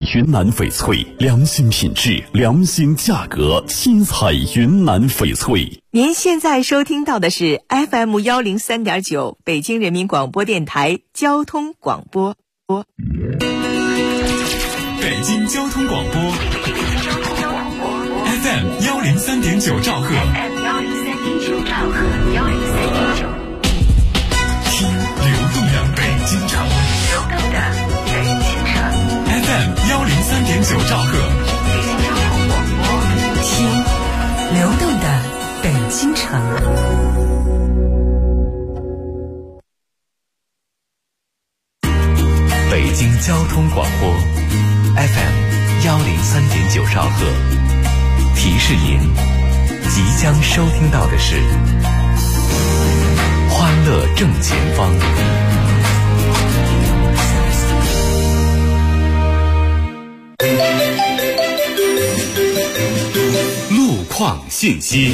云南翡翠，良心品质，良心价格，新彩云南翡翠。 您现在收听到的是 FM103.9 北京人民广播电台交通广播。 北京交通广播 FM103.9 兆赫，听流动的北京城FM103.9 兆赫， 听流动的北京城。 北京交通广播 FM103.9 兆赫，提示您即将收听到的是欢乐正前方。路况信息，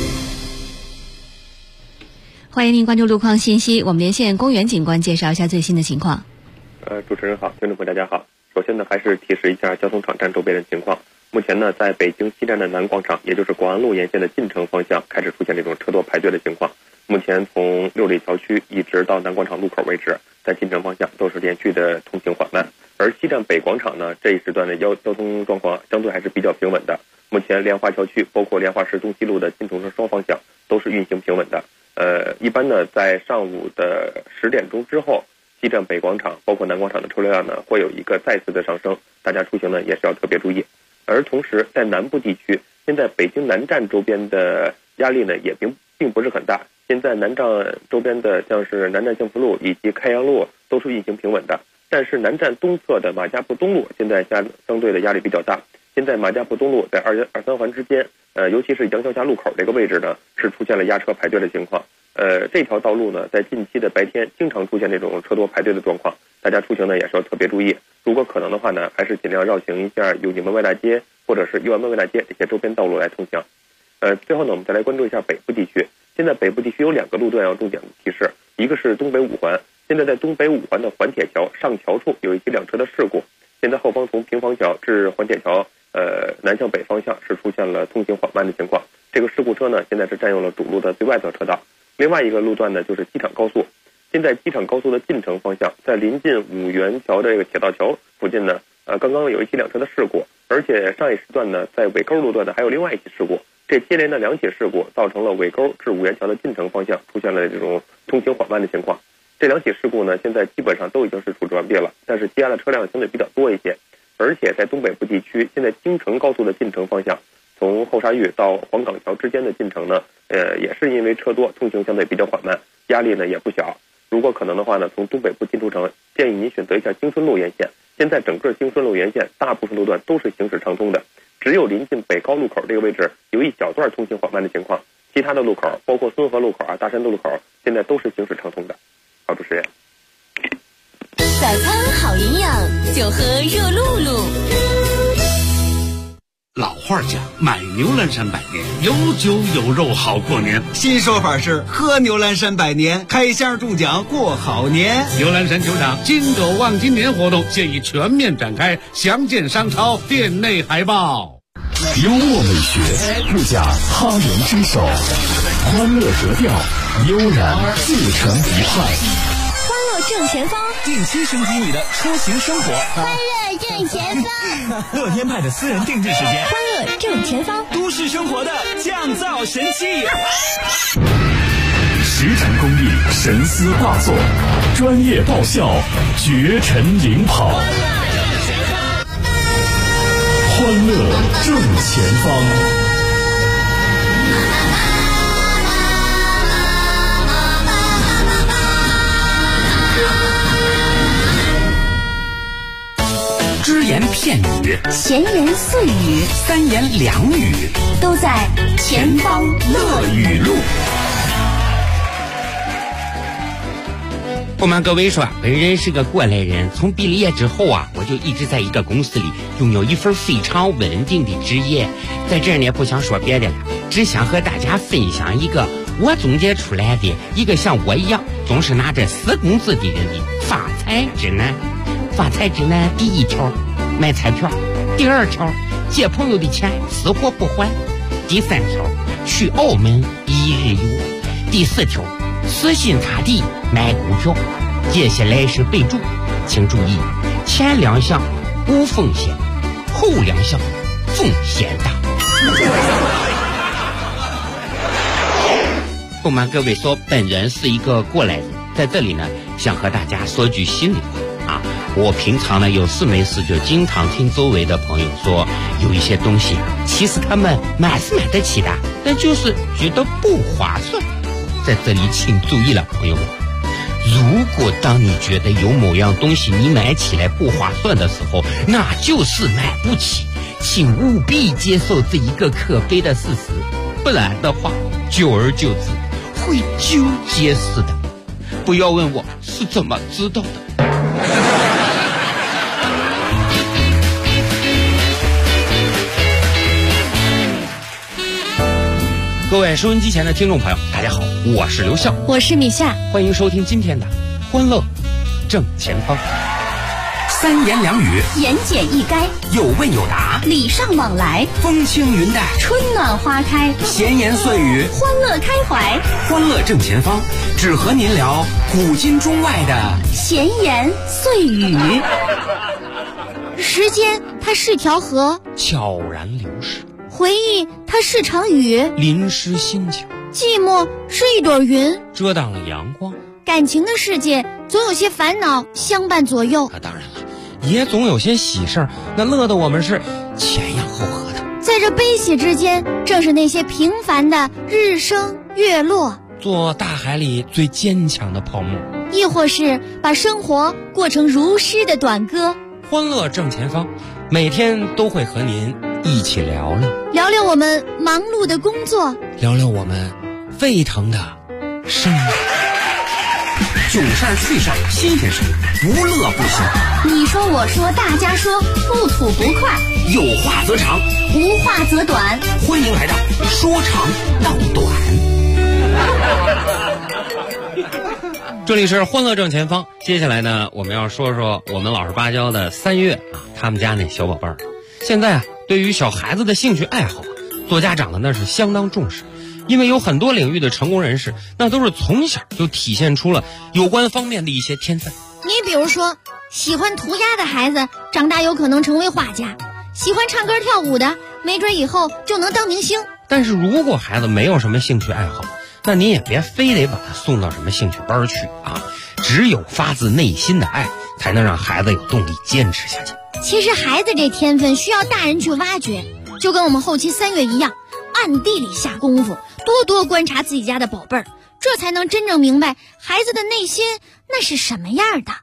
欢迎您关注路况信息。我们连线公园警官介绍一下最新的情况。 主持人好，听众朋友大家好。首先呢，还是提示一下交通场站周边的情况。目前呢，在北京西站的南广场，也就是广安路沿线的进城方向，开始出现这种车多排队的情况。目前从六里桥区一直到南广场路口为止，在进城方向都是连续的通行缓慢。而西站北广场呢，这一时段的交通状况相对还是比较平稳的。目前莲花桥区包括莲花市东西路的进城车双方向都是运行平稳的。一般呢，在上午的10点钟之后，西站北广场包括南广场的车流量呢会有一个再次的上升，大家出行呢也是要特别注意。而同时在南部地区，现在北京南站周边的压力呢也并不是很大。现在南站周边的像是南站幸福路以及开阳路都是运行平稳的，但是南站东侧的马家埠东路现在相对的压力比较大。现在马家埠东路在2三环之间，尤其是杨桥下路口这个位置呢，是出现了压车排队的情况。这条道路呢，在近期的白天经常出现这种车多排队的状况，大家出行呢也是要特别注意。如果可能的话呢，还是尽量绕行一下永定门外大街或者是右安门外大街这些周边道路来通行。最后呢，我们再来关注一下北部地区。现在北部地区有2个路段要重点提示，一个是东北5环，现在在东北5环的环铁桥上桥处有一起2车的事故，现在后方从平房桥至环铁桥南向北方向是出现了通行缓慢的情况。这个事故车呢，现在是占用了主路的最外侧车道。另外一个路段呢，就是机场高速。现在机场高速的进城方向，在临近五元桥这个铁道桥附近呢，刚刚有一起2车的事故，而且上一时段呢，在尾沟路段呢还有另外一起事故。这接连的2起事故造成了尾沟至五元桥的进城方向出现了这种通行缓慢的情况。这2起事故呢，现在基本上都已经是处置完毕了，但是积压的车辆相对比较多一些。而且在东北部地区，现在京承高速的进城方向，从后沙峪到黄岗桥之间的进城呢，也是因为车多，通行相对比较缓慢，压力呢也不小。如果可能的话呢，从东北部进出城，建议您选择一下京顺路沿线。现在整个京顺路沿线大部分路段都是行驶畅通的，只有临近北高路口这个位置有一小段通行缓慢的情况，其他的路口包括孙河路口大山路口现在都是行驶畅通的。好，主持人。 早餐好营养，就喝热露露。 老话讲，买牛栏山百年，有酒有肉好过年。 新说法是喝牛栏山百年，开箱中奖过好年。 牛栏山球场金狗望金年活动现已全面展开，详见商超店内海报。 幽默美学，不假他人之手，欢乐格调，悠然自成一派。 欢乐正前方， 定期升级你的出行生活。 欢乐正前方， 乐天派的私人定制时间。 欢乐正前方， 都市生活的降噪神器。 实战工艺，神思大作，专业爆笑，绝尘领跑。欢乐正前方。 只言片语， 闲言碎语， 三言两语， 都在前方乐语录。 不瞒各位说，本人是个过来人，从毕了业之后我就一直在一个公司里拥有一份非常稳定的职业。在这儿呢，不想说别的了，只想和大家分享一个我总结出来的一个像我一样总是拿着4工资的人的发财指南。发财指南第1条， 买彩票。第2条，借朋友的钱死活不还。第3条，去澳门1日游。第4条，死心塌地买股票。接下来是备注，请注意，前2项无风险，后2项风险大。不瞒各位说，本人是一个过来人，在这里呢，想和大家说句心里话啊。我平常呢有事没事就经常听周围的朋友说，有一些东西其实他们买是买得起的，但就是觉得不划算。在这里请注意了，朋友们，如果当你觉得有某样东西你买起来不划算的时候，那就是买不起，请务必接受这一个可悲的事实，不然的话久而久之会纠结死的。不要问我是怎么知道的。各位收音机前的听众朋友，大家好，我是刘笑， 我是米夏， 欢迎收听今天的欢乐正前方。 3言2语， 言简意赅， 有问有答， 礼尚往来， 风轻云淡， 春暖花开， 闲言碎语， 欢乐开怀。 欢乐正前方，只和您聊古今中外的闲言碎语。时间它是条河， 悄然流逝； 回忆它是场雨， 淋湿心情； 寂寞是一朵云， 遮挡了阳光。 感情的世界总有些烦恼相伴左右， 当然了，也总有些喜事儿，那乐得我们是前仰后合的。 在这悲喜之间，正是那些平凡的日升月落， 做大海里最坚强的泡沫， 亦或是把生活过成如诗的短歌。 欢乐正前方，每天都会和您一起聊聊我们忙碌的工作， 聊我们沸腾的生活。 囧事儿趣事儿新鲜事，不乐不行。 你说我说大家说，不吐不快， 有话则长， 无话则短。 欢迎来到说长道短。 这里是欢乐正前方，接下来呢，我们要说说我们老实巴交的3月啊，他们家那小宝贝儿。现在啊，对于小孩子的兴趣爱好，做家长的那是相当重视。因为有很多领域的成功人士，那都是从小就体现出了有关方面的一些天分。 你比如说，喜欢涂鸦的孩子长大有可能成为画家，喜欢唱歌跳舞的没准以后就能当明星。 但是如果孩子没有什么兴趣爱好，那你也别非得把他送到什么兴趣班去啊！只有发自内心的爱，才能让孩子有动力坚持下去。 其实孩子这天分需要大人去挖掘，就跟我们后期3月一样，暗地里下功夫，多多观察自己家的宝贝儿，这才能真正明白孩子的内心那是什么样的。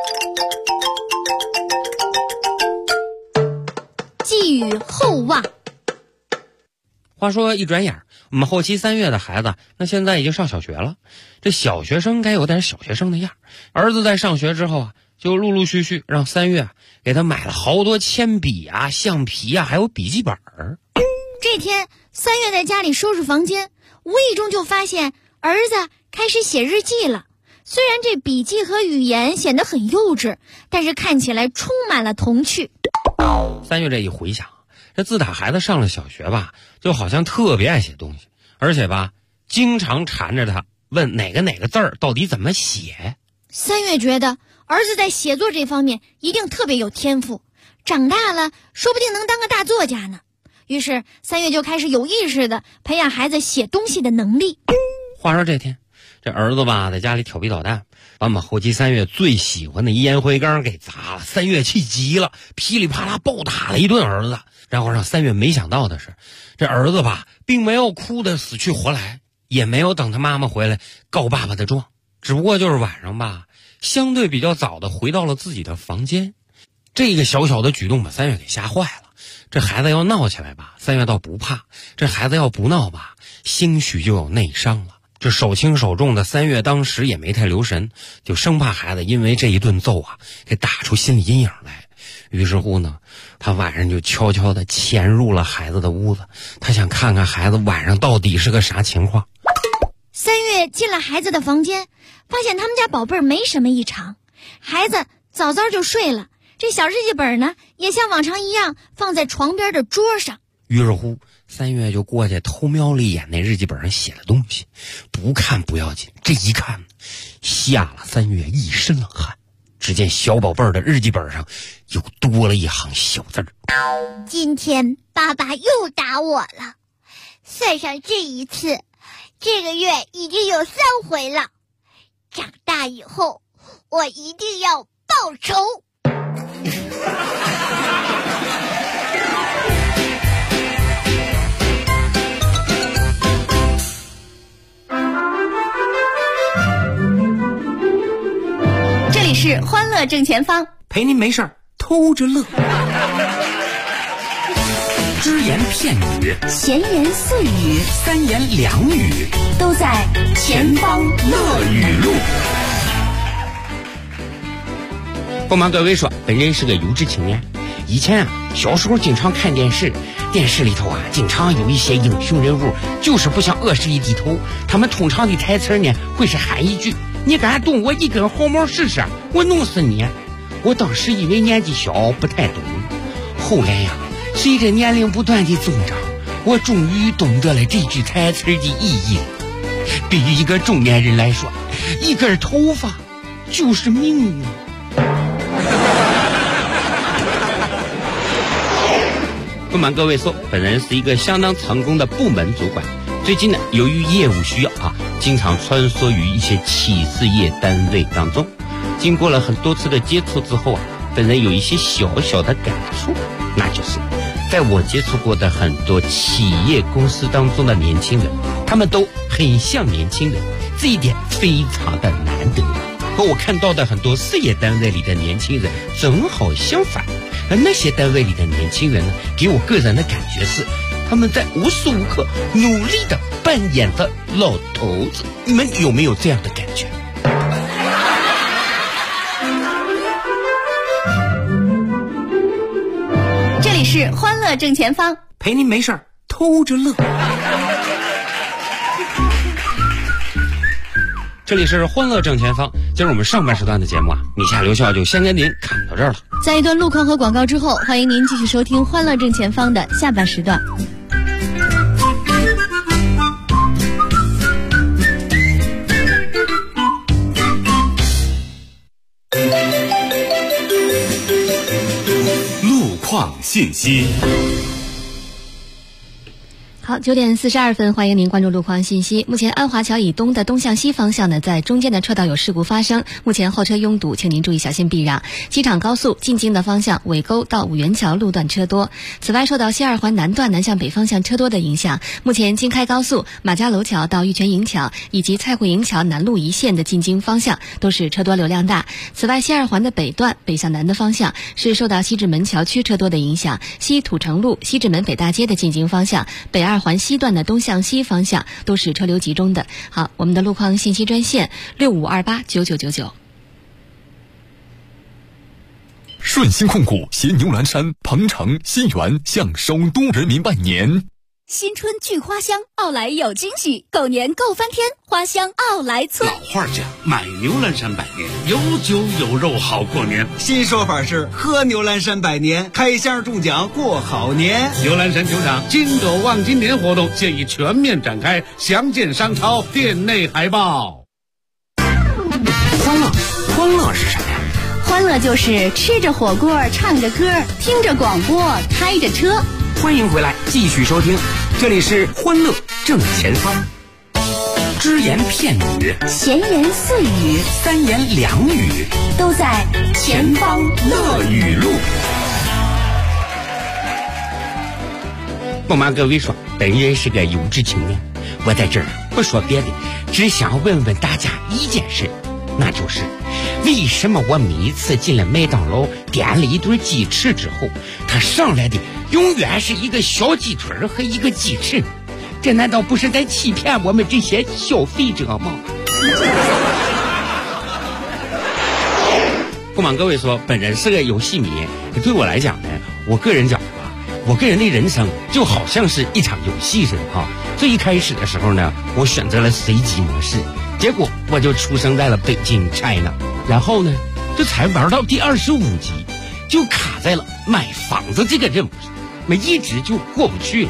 寄予厚望。 话说一转眼，我们后期3月的孩子，那现在已经上小学了。这小学生该有点小学生的样。儿子在上学之后啊，就陆陆续续让3月给他买了好多铅笔啊、橡皮啊，还有笔记本。 这天3月在家里收拾房间，无意中就发现儿子开始写日记了。虽然这笔记和语言显得很幼稚，但是看起来充满了童趣。 3月这一回想，这自打孩子上了小学吧，就好像特别爱写东西，而且吧，经常缠着他问哪个字儿到底怎么写。 3月觉得儿子在写作这方面一定特别有天赋，长大了说不定能当个大作家呢。于是3月就开始有意识的培养孩子写东西的能力。 话说这天，这儿子吧在家里调皮捣蛋，把我们后期3月最喜欢的烟灰缸给砸了。3月气急了，噼里啪啦暴打了一顿儿子。然后让3月没想到的是，这儿子吧并没有哭得死去活来，也没有等他妈妈回来告爸爸的状，只不过就是晚上吧相对比较早的回到了自己的房间。这个小小的举动把3月给吓坏了。这孩子要闹起来吧，3月倒不怕；这孩子要不闹吧，兴许就有内伤了。这手轻手重的3月当时也没太留神，就生怕孩子因为这一顿揍啊给打出心理阴影来。于是乎呢，他晚上就悄悄地潜入了孩子的屋子，他想看看孩子晚上到底是个啥情况。 3月进了孩子的房间，发现他们家宝贝儿没什么异常，孩子早早就睡了， 这小日记本呢，也像往常一样放在床边的桌上。 于是乎，3月就过去偷瞄了一眼那日记本上写的东西，不看不要紧，这一看，吓了3月一身冷汗。只见小宝贝儿的日记本上又多了一行小字儿： 今天爸爸又打我了，算上这一次，这个月已经有3回了。长大以后，我一定要报仇。 这里是欢乐正前方， 陪您没事儿偷着乐。只言片语， 闲言碎语 3言2语， 都在前方乐语录。 不瞒各位说，本人是个有志青年。以前小时候经常看电视，电视里头经常有一些英雄人物，就是不向恶势力低头。他们通常的台词呢，会是喊一句：“你敢动我一根毫毛试试，我弄死你！”我当时以为年纪小不太懂，后来随着年龄不断的增长，我终于懂得了这句台词的意义。对于一个中年人来说，一根头发就是命啊！不瞒各位说，本人是一个相当成功的部门主管。最近呢，由于业务需要经常穿梭于一些企事业单位当中。经过了很多次的接触之后本人有一些小小的感触，那就是在我接触过的很多企业公司当中的年轻人，他们都很像年轻人，这一点非常的难得。和我看到的很多事业单位里的年轻人正好相反，而那些单位里的年轻人呢，给我个人的感觉是他们在无时无刻努力的扮演着老头子。你们有没有这样的感觉？ 这里是欢乐正前方， 陪您没事儿偷着乐。 这里是欢乐正前方，今儿我们上半时段的节目米夏留校就先跟您看到这儿了。 在一段路况和广告之后，欢迎您继续收听欢乐正前方的下半时段。 路况信息。 好，9点42分，欢迎您关注路况信息。目前安华桥以东的东向西方向呢，在中间的车道有事故发生，目前后车拥堵，请您注意小心避让。机场高速进京的方向尾沟到五元桥路段车多。此外，受到西二环南段南向北方向车多的影响，目前京开高速马家楼桥到玉泉营桥以及蔡慧营桥南路一线的进京方向都是车多流量大。此外，西二环的北段北向南的方向是受到西直门桥区车多的影响，西土城路西直门北大街的进京方向北二环西段的东向西方向都是车流集中的。好，我们的路况信息专线65289999。 顺鑫控股携牛栏山、鹏城、新源向首都人民拜年。 新春聚花香，奥莱有惊喜，狗年够翻天，花香奥莱村。 老话讲，买牛栏山百年，有酒有肉好过年。 新说法是喝牛栏山百年，开箱中奖过好年。 牛栏山球场金狗望今年活动现已全面展开，详见商超店内海报。 欢乐是什么呀？ 欢乐就是吃着火锅，唱着歌，听着广播，开着车。 欢迎回来，继续收听，这里是欢乐正前方。只言片语， 闲言碎语 ，3言2语， 都在前方乐语录。 不瞒各位说，本人是个有志青年，我在这儿不说别的，只想问问大家一件事，那就是为什么我每一次进了麦当劳点了一顿鸡翅之后，它上来的永远是一个小鸡腿和一个鸡翅？这难道不是在欺骗我们这些消费者吗？不瞒各位说，本人是个游戏迷，对我来讲呢，我个人讲我个人的人生就好像是一场游戏似的最一开始的时候呢，我选择了随机模式，结果我就出生在了北京 China， 然后呢就才玩到第25集， 就卡在了买房子这个任务上，我一直就过不去了。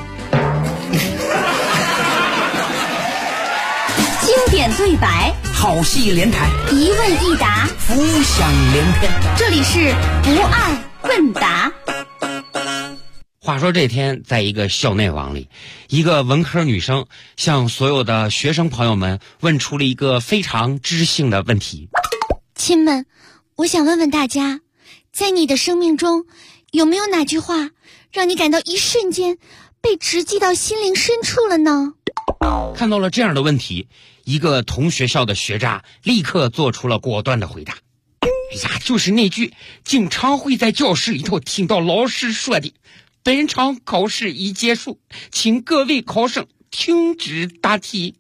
经典对白， 好戏连台， 一问一答， 浮想联翩。 这里是不二问答。 话说这天，在一个校内网里，一个文科女生向所有的学生朋友们问出了一个非常知性的问题： 亲们，我想问问大家，在你的生命中，有没有哪句话让你感到一瞬间被直击到心灵深处了呢？ 看到了这样的问题，一个同学校的学渣立刻做出了果断的回答：哎呀，就是那句经常会在教室里头听到老师说的，本场考试已结束，请各位考生停止答题。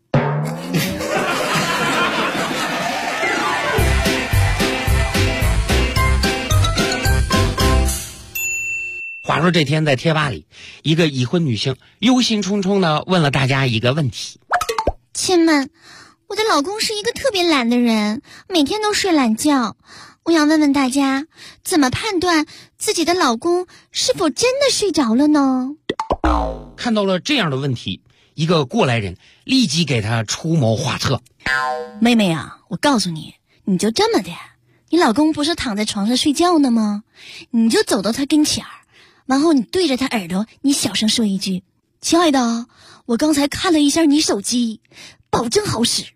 话说这天在贴吧里，一个已婚女性忧心忡忡地问了大家一个问题： 亲们，我的老公是一个特别懒的人，每天都睡懒觉。我想问问大家，怎么判断自己的老公是否真的睡着了呢？ 看到了这样的问题，一个过来人立即给他出谋划策： 妹妹啊，我告诉你，你就这么的，你老公不是躺在床上睡觉呢吗？你就走到他跟前儿，然后你对着他耳朵，你小声说一句：亲爱的，我刚才看了一下你手机，保证好使。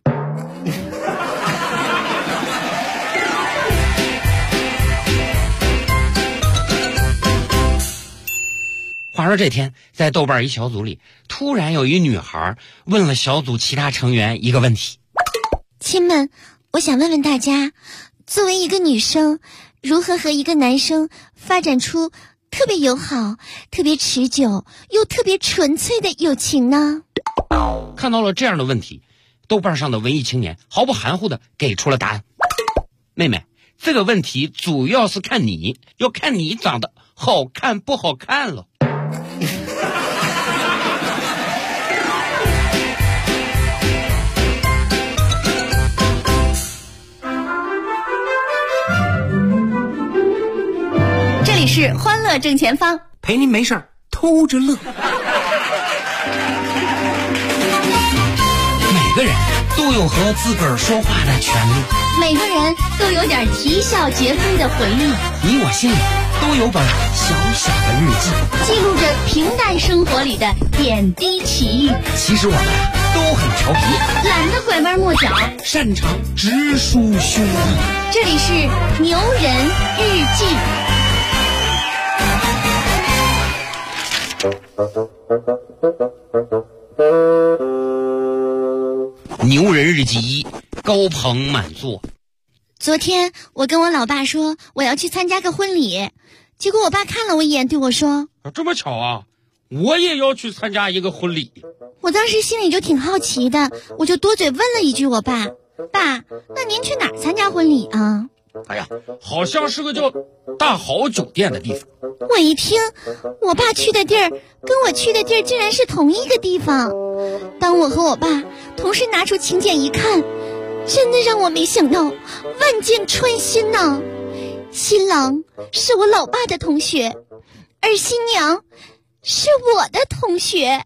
话说这天在豆瓣一小组里，突然有一女孩问了小组其他成员一个问题： 亲们，我想问问大家，作为一个女生，如何和一个男生发展出特别友好、特别持久又特别纯粹的友情呢？ 看到了这样的问题，豆瓣上的文艺青年毫不含糊地给出了答案：妹妹，这个问题主要是看你，要看你长得好看不好看了。 这里是欢乐正前方， 陪您没事儿偷着乐。 每个人都有和自个儿说话的权利， 每个人都有点啼笑皆非的回忆， 你我心里都有本小小的日记， 记录着平淡生活里的点滴奇遇。 其实我们都很调皮， 懒得拐弯抹角， 擅长直抒胸臆。 这里是牛人日记。 牛人日记一，高朋满座。 昨天我跟我老爸说我要去参加个婚礼，结果我爸看了我一眼对我说： 这么巧啊，我也要去参加一个婚礼。 我当时心里就挺好奇的，我就多嘴问了一句我爸：爸，那您去哪儿参加婚礼啊？ 哎呀，好像是个叫大好酒店的地方。 我一听，我爸去的地儿跟我去的地儿竟然是同一个地方。当我和我爸同时拿出请柬一看，真的让我没想到，万箭穿心呐！新郎是我老爸的同学，而新娘是我的同学。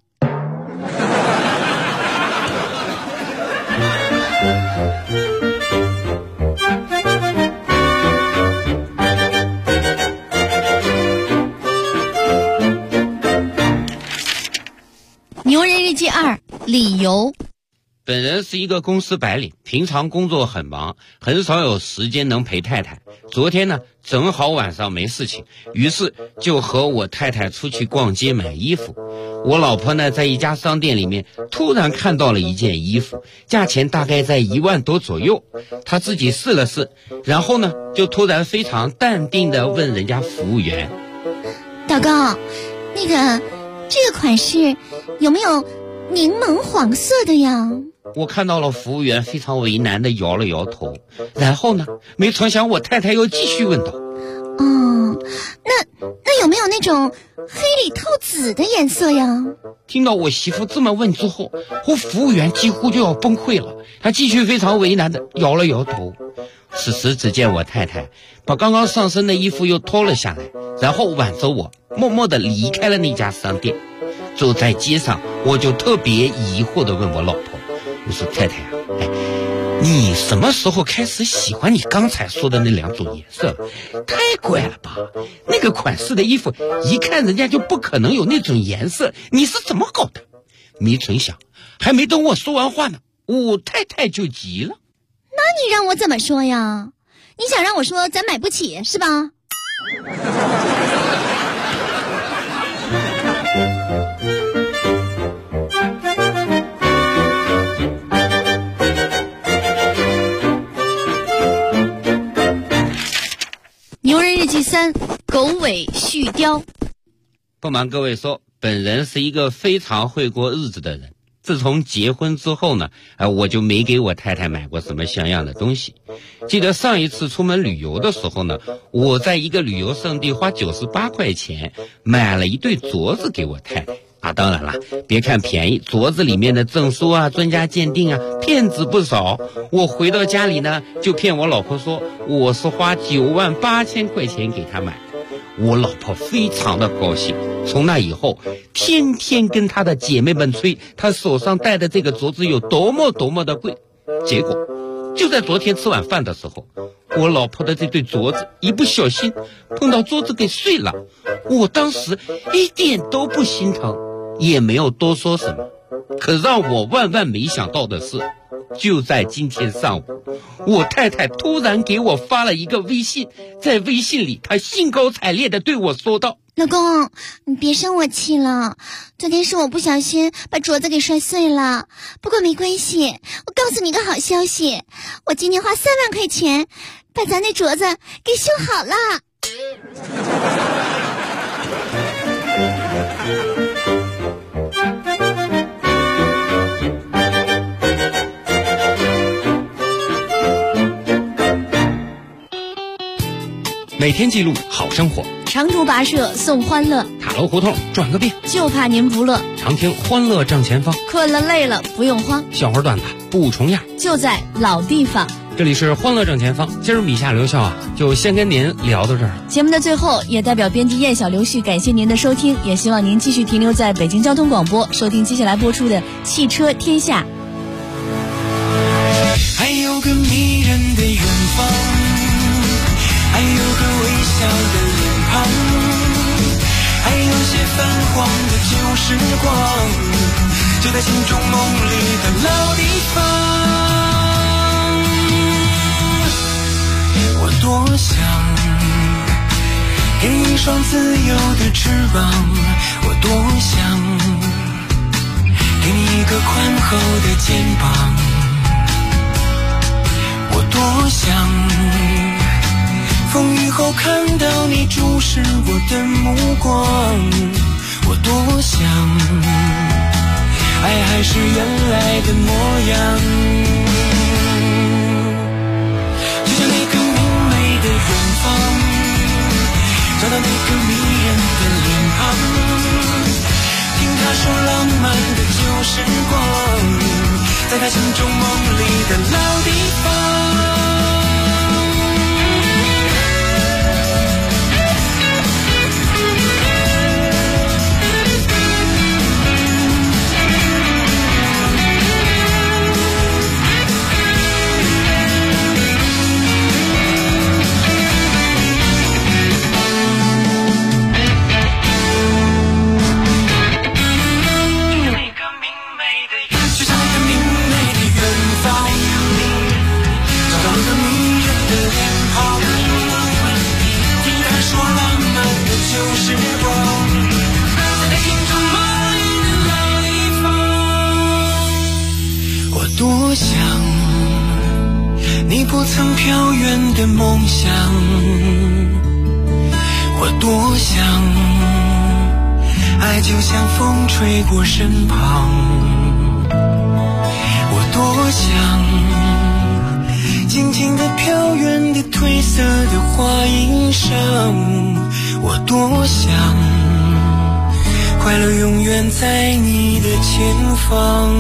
牛人日记2，理由。 本人是一个公司白领，平常工作很忙，很少有时间能陪太太。昨天呢，正好晚上没事情，于是就和我太太出去逛街买衣服。我老婆呢，在一家商店里面突然看到了一件衣服，价钱大概在1万多左右。她自己试了试，然后呢，就突然非常淡定地问人家服务员： 祷告，那个这个款式有没有柠檬黄色的呀？ 我看到了服务员非常为难地摇了摇头，然后呢，没成想我太太又继续问道： 那有没有那种黑里透紫的颜色呀？ 听到我媳妇这么问之后，我服务员几乎就要崩溃了，他继续非常为难的摇了摇头。此时只见我太太把刚刚上身的衣服又脱了下来，然后挽着我默默地离开了那家商店。走在街上，我就特别疑惑地问我老婆，我说太太你什么时候开始喜欢你刚才说的那2种颜色了？太怪了吧，那个款式的衣服一看人家就不可能有那种颜色，你是怎么搞的？没成想还没等我说完话呢，我太太就急了。 那你让我怎么说呀？你想让我说咱买不起是吧？牛人日记3，狗尾续貂。 不瞒各位说，本人是一个非常会过日子的人。自从结婚之后呢，我就没给我太太买过什么像样的东西。记得上一次出门旅游的时候呢，我在一个旅游胜地花98块钱买了一对镯子给我太太。当然了，别看便宜，镯子里面的证书啊、专家鉴定啊，骗子不少。我回到家里呢，就骗我老婆说我是花98000块钱给她买。我老婆非常的高兴，从那以后天天跟她的姐妹们吹她手上戴的这个镯子有多么多么的贵。结果就在昨天吃晚饭的时候，我老婆的这对镯子一不小心碰到桌子给碎了。我当时一点都不心疼，也没有多说什么。可让我万万没想到的是，就在今天上午，我太太突然给我发了一个微信，在微信里她兴高采烈地对我说道： 老公，你别生我气了，昨天是我不小心把镯子给摔碎了，不过没关系，我告诉你个好消息，我今天花3万块钱把咱那镯子给修好了。 每天记录好生活， 长途跋涉送欢乐， 塔楼胡同转个遍， 就怕您不乐。 常听欢乐正前方， 困了累了不用慌， 笑话段子不重样， 就在老地方。 这里是欢乐正前方，今儿米夏刘笑就先跟您聊到这儿。 节目的最后，也代表编辑燕小刘旭感谢您的收听，也希望您继续停留在北京交通广播，收听接下来播出的《汽车天下》。 还有个迷人的远方，还有个微笑的脸庞，还有些泛黄的旧时光，就在心中梦里的老地方。我多想给你一双自由的翅膀，我多想给你一个宽厚的肩膀，我多想风雨后看到你注视我的目光，我多想爱还是原来的模样，就像那个明媚的远方，找到那个迷人的脸庞，听他说浪漫的旧时光，在他心中梦里的老地方。多想你不曾飘远的梦想，我多想爱就像风吹过身旁，我多想静静地飘远的褪色的花衣裳，我多想快乐永远在你的前方。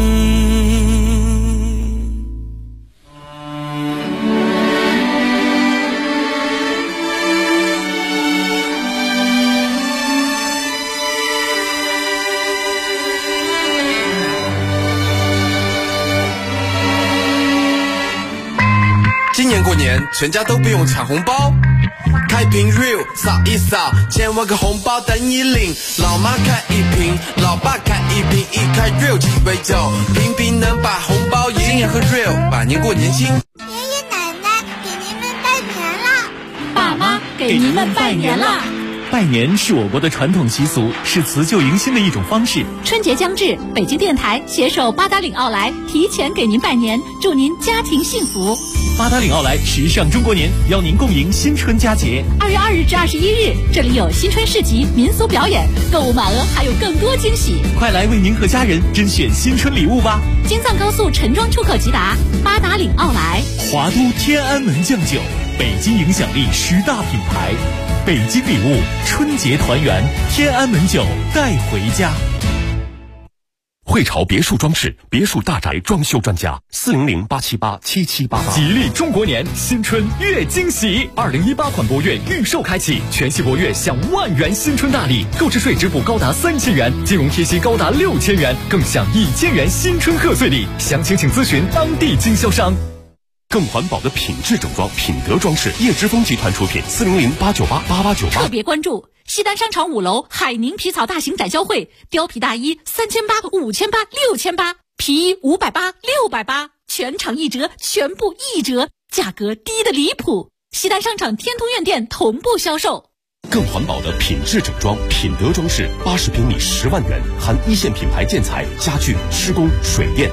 今年过年全家都不用抢红包，开瓶 real 扫一扫，千万个红包等你领。老妈开一瓶，老爸开一瓶，一开 real 鸡尾酒，瓶瓶能把红包赢。今年喝 real， 百年过年轻。 爷爷奶奶给您们拜年啦！ 爸妈给您们拜年啦！ 拜年是我国的传统习俗，是辞旧迎新的一种方式。 春节将至，北京电台携手八达岭奥莱提前给您拜年，祝您家庭幸福。 八达岭奥莱时尚中国年，邀您共迎新春佳节。 2月2日至21日，这里有新春市集、民俗表演，购物满额还有更多惊喜。 快来为您和家人甄选新春礼物吧！ 京藏高速陈庄出口直达，八达岭奥莱。 华都天安门酱酒，北京影响力10大品牌。北京礼物，春节团圆，天安门酒带回家。汇潮别墅装饰，别墅大宅装修专家，400-878-7788。吉利中国年，新春越惊喜！2018款博越预售开启，全系博越享10000元新春大礼，购置税支付高达3000元，金融贴息高达6000元，更享1000元新春贺岁礼。详情请咨询当地经销商。更环保的品质整装，品德装饰，叶之峰集团出品，400-898-8898。 特别关注西单商场5楼海宁皮草大型展销会，貂皮大衣3800、5800、6800，皮衣580、680，全场1折，全部1折，价格低的离谱。西单商场天通苑店同步销售。 更环保的品质整装，品德装饰，80平米10万元，含一线品牌建材、家具、施工、水电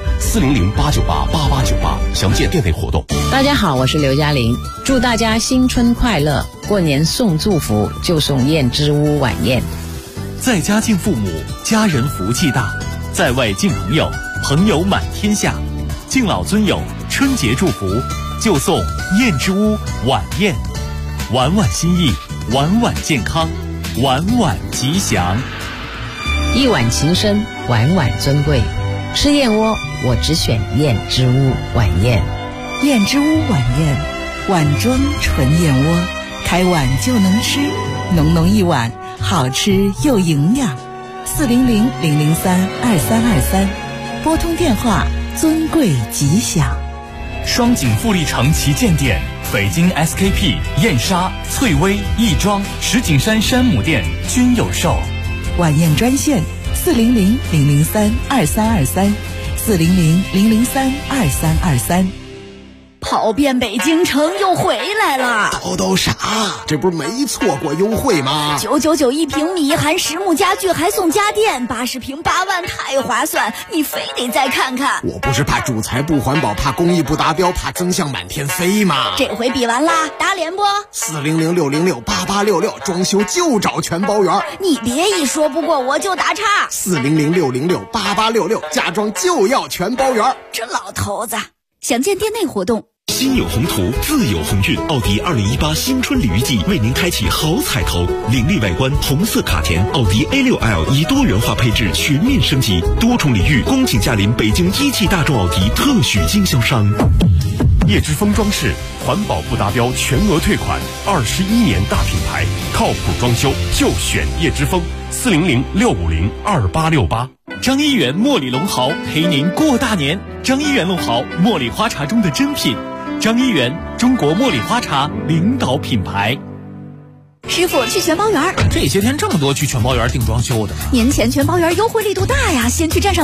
，400-898-8898，详见店内活动。 大家好，我是刘嘉玲，祝大家新春快乐！过年送祝福就送燕之屋晚宴。 在家敬父母，家人福气大；在外敬朋友，朋友满天下。敬老尊友，春节祝福就送燕之屋晚宴，晚晚心意，晚晚健康，晚晚吉祥。 一碗情深，晚晚尊贵。吃燕窝，我只选燕之屋晚宴。 燕之屋晚宴，碗装纯燕窝，开碗就能吃，浓浓一碗，好吃又营养。400-003-2323，拨通电话，尊贵吉祥。 双井富力城旗舰店，北京 SKP、燕莎、翠微、亦庄、石景山山姆店均有售。 晚宴专线400-003-2323，400-003-2323。 跑遍北京城又回来了， 都傻，这不是没错过优惠吗 ？999一平米，含实木家具还送家电，80平8万，太划算！你非得再看看。 我不是怕主材不环保，怕工艺不达标，怕增项满天飞吗？ 这回比完啦，打脸不 ？400-606-8866，装修就找全包圆。 你别一说不过我就打岔。 400-606-8866，家装就要全包圆。 这老头子，详见店内活动。 心有宏图，自有鸿运。奥迪2018新春礼遇季为您开启好彩头，凌厉外观，红色卡钿，奥迪 A6L 以多元化配置全面升级，多重礼遇，恭请驾临北京一汽大众奥迪特许经销商。 叶之峰装饰，环保不达标全额退款，21年大品牌，靠谱装修就选叶之峰。400-650-2868。张一元茉莉龙毫陪您过大年。张一元龙毫，茉莉花茶中的珍品。张一元，中国茉莉花茶领导品牌。 师傅，去全包园。 这些天这么多去全包园订装修的， 年前全包园优惠力度大呀，先去站上